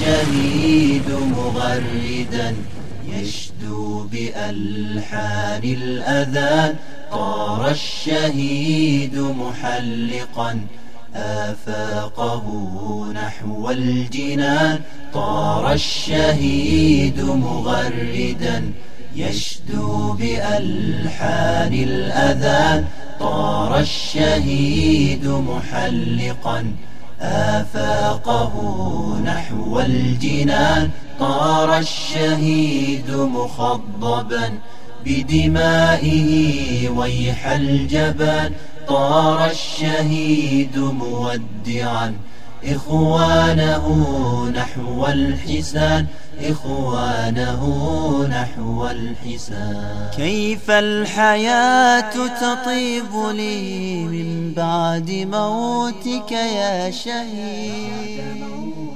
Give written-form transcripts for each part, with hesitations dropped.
الشهيد مغردا يشدو بألحان الأذان. طار الشهيد محلقا آفاقه نحو الجنان. طار الشهيد مغردا يشدو بألحان الأذان. طار الشهيد محلقا آفاقه نحو الجنان. طار الشهيد مخضبا بدمائه ويح الجبان. طار الشهيد مودعا إخوانه نحو الحسان. إخوانه نحو الحسان. كيف الحياة تطيب لي من بعد موتك يا شهيد.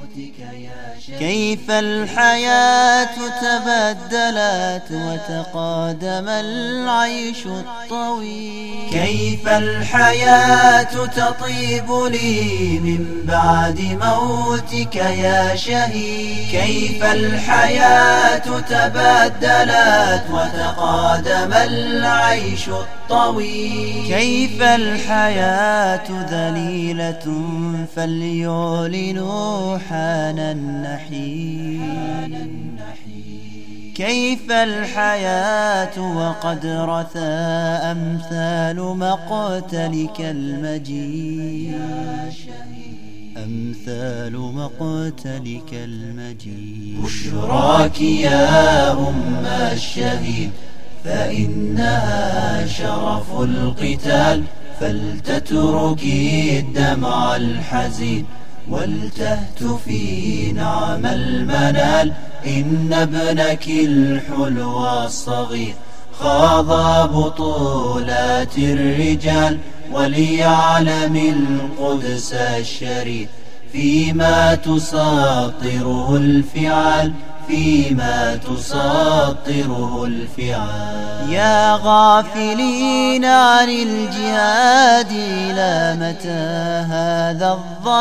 كيف الحياة تبدلت وتقادم العيش الطويل. كيف الحياة تطيب لي من بعد موتك يا شهيد. كيف الحياة تبدلت وتقادم العيش الطويل. كيف الحياة ذليلة فليعلنوا حان النحيل. كيف الحياة وقد رثى أمثال مقتلك المجيد. أمثال مقتلك المجيد. بشراك يا أم الشهيد فإنها شرف القتال. فلتتركي الدمع الحزين ولتهتفي نعم المنال. إن ابنك الحلو الصغير خاض بطولات الرجال. وليعلم القدس الشريف فيما تساطره الفعال. فيما تساطره الفعال. يا غافلين عن الجهاد إلى متى هذا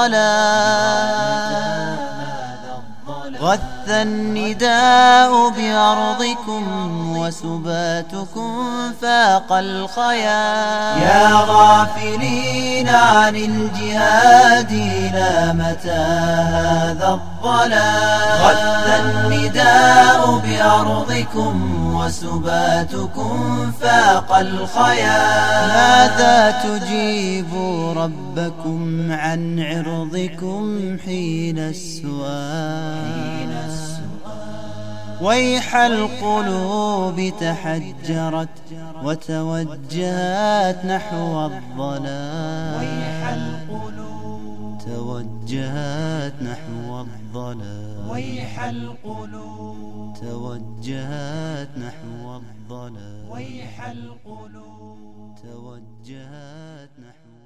الظلام. غث النداء بأرضكم وسباتكم فاق الخيال. يا غافلين عن الجهاد إلى متى هذا الظلام. غث النداء بأرضكم وسباتكم فاق الخيال. ماذا تجيبوا ربكم عن عرضكم حين السؤال. ويح القلوب تحجرت وتوجهت نحو الضلال. ويح القلوب توجهت نحو الضلال. ويح القلوب توجهت نحو الضلال. ويح القلوب توجهت نحو